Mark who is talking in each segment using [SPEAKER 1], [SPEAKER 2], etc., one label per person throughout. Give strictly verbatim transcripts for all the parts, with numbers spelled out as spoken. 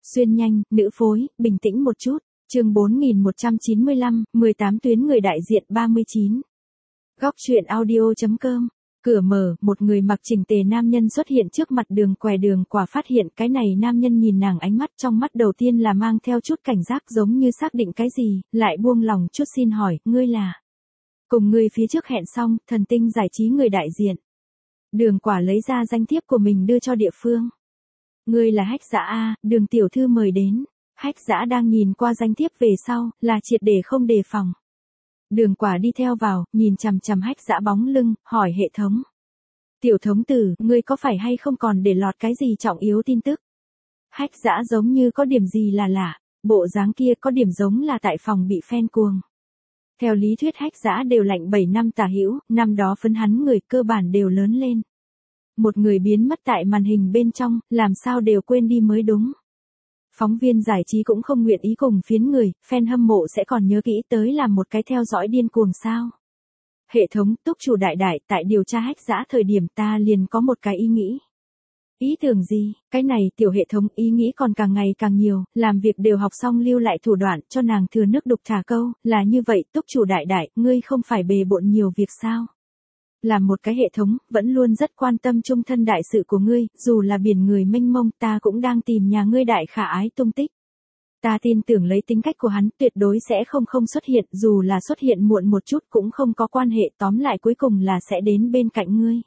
[SPEAKER 1] Xuyên nhanh, nữ phối, bình tĩnh một chút. Chương bốn nghìn một trăm chín mươi lăm, mười tám tuyến người đại diện ba mươi chín. Góc truyện audio.com. Cửa mở, một người mặc chỉnh tề nam nhân xuất hiện trước mặt Đường Què. Đường Quả phát hiện cái này nam nhân nhìn nàng ánh mắt trong mắt đầu tiên là mang theo chút cảnh giác, giống như xác định cái gì, lại buông lòng chút xin hỏi, ngươi là? Cùng ngươi phía trước hẹn xong, Thần Tinh Giải trí người đại diện. Đường Quả lấy ra danh thiếp của mình đưa cho địa phương. Ngươi là Hách Dã a, Đường tiểu thư mời đến. Hách Dã đang nhìn qua danh thiếp về sau, là triệt để không đề phòng. Đường Quả đi theo vào, nhìn chằm chằm Hách Dã bóng lưng, hỏi hệ thống. Tiểu thống tử, ngươi có phải hay không còn để lọt cái gì trọng yếu tin tức? Hách Dã giống như có điểm gì là lạ, bộ dáng kia có điểm giống là tại phòng bị fan cuồng. Theo lý thuyết Hách Dã đều lạnh bảy năm tả hữu, năm đó phấn hắn người cơ bản đều lớn lên. Một người biến mất tại màn hình bên trong, làm sao đều quên đi mới đúng. Phóng viên giải trí cũng không nguyện ý cùng phiến người, fan hâm mộ sẽ còn nhớ kỹ tới làm một cái theo dõi điên cuồng sao. Hệ thống, túc chủ đại đại, tại điều tra Hách Dã thời điểm ta liền có một cái ý nghĩ. Ý tưởng gì? Cái này tiểu hệ thống ý nghĩ còn càng ngày càng nhiều, làm việc đều học xong lưu lại thủ đoạn cho nàng thừa nước đục thả câu, là như vậy, túc chủ đại đại, ngươi không phải bề bộn nhiều việc sao? Làm một cái hệ thống, vẫn luôn rất quan tâm trung thân đại sự của ngươi, dù là biển người mênh mông, ta cũng đang tìm nhà ngươi đại khả ái tung tích. Ta tin tưởng lấy tính cách của hắn, tuyệt đối sẽ không không xuất hiện, dù là xuất hiện muộn một chút cũng không có quan hệ, tóm lại cuối cùng là sẽ đến bên cạnh ngươi.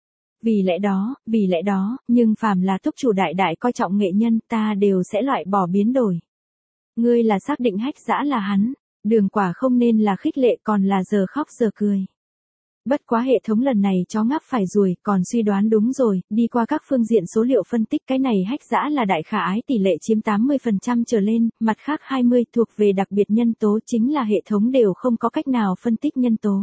[SPEAKER 1] Vì lẽ đó, vì lẽ đó, nhưng phàm là túc chủ đại đại coi trọng nghệ nhân, ta đều sẽ loại bỏ biến đổi. Ngươi là xác định Hách Dã là hắn, Đường Quả không nên là khích lệ còn là giờ khóc giờ cười. Bất quá hệ thống lần này chó ngáp phải ruồi, còn suy đoán đúng rồi, đi qua các phương diện số liệu phân tích cái này Hách Dã là đại khả ái tỷ lệ chiếm tám mươi phần trăm trở lên, mặt khác hai mươi thuộc về đặc biệt nhân tố, chính là hệ thống đều không có cách nào phân tích nhân tố.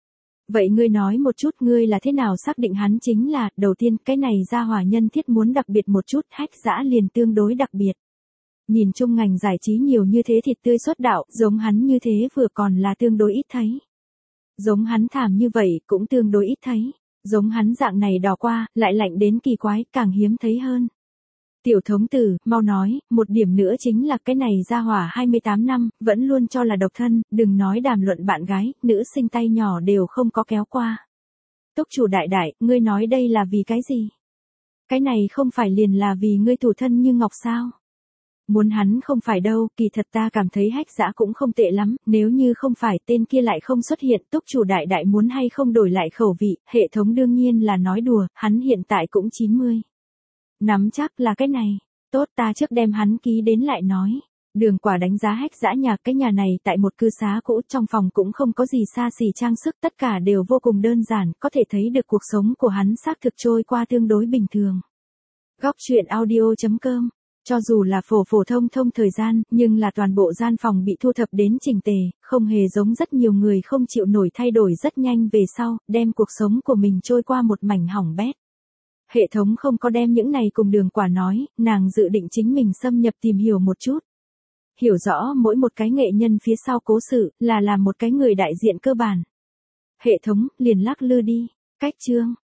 [SPEAKER 1] Vậy ngươi nói một chút ngươi là thế nào xác định hắn chính là, đầu tiên cái này gia hỏa nhân thiết muốn đặc biệt một chút, Hách Dã liền tương đối đặc biệt. Nhìn chung ngành giải trí nhiều như thế thịt tươi xuất đạo, giống hắn như thế vừa còn là tương đối ít thấy. Giống hắn thảm như vậy cũng tương đối ít thấy, giống hắn dạng này đỏ qua, lại lạnh đến kỳ quái, càng hiếm thấy hơn. Tiểu thống tử, mau nói, một điểm nữa chính là cái này gia hỏa hai mươi tám năm, vẫn luôn cho là độc thân, đừng nói đàm luận bạn gái, nữ sinh tay nhỏ đều không có kéo qua. Túc chủ đại đại, ngươi nói đây là vì cái gì? Cái này không phải liền là vì ngươi thủ thân như ngọc sao? Muốn hắn không phải đâu, kỳ thật ta cảm thấy Hách Dã cũng không tệ lắm, nếu như không phải tên kia lại không xuất hiện, túc chủ đại đại muốn hay không đổi lại khẩu vị, hệ thống đương nhiên là nói đùa, hắn hiện tại cũng chín mươi. Nắm chắc là cái này, tốt ta trước đem hắn ký đến lại nói. Đường Quả đánh giá Hách Dã nhà, cái nhà này tại một cư xá cũ, trong phòng cũng không có gì xa xỉ trang sức, tất cả đều vô cùng đơn giản, có thể thấy được cuộc sống của hắn xác thực trôi qua tương đối bình thường. Góc truyện audio.com. Cho dù là phổ phổ thông thông thời gian, nhưng là toàn bộ gian phòng bị thu thập đến chỉnh tề, không hề giống rất nhiều người không chịu nổi thay đổi rất nhanh về sau, đem cuộc sống của mình trôi qua một mảnh hỏng bét. Hệ thống không có đem những này cùng Đường Quả nói, nàng dự định chính mình xâm nhập tìm hiểu một chút. Hiểu rõ mỗi một cái nghệ nhân phía sau cố sự, là làm một cái người đại diện cơ bản. Hệ thống, liền lắc lư đi. Cách chương.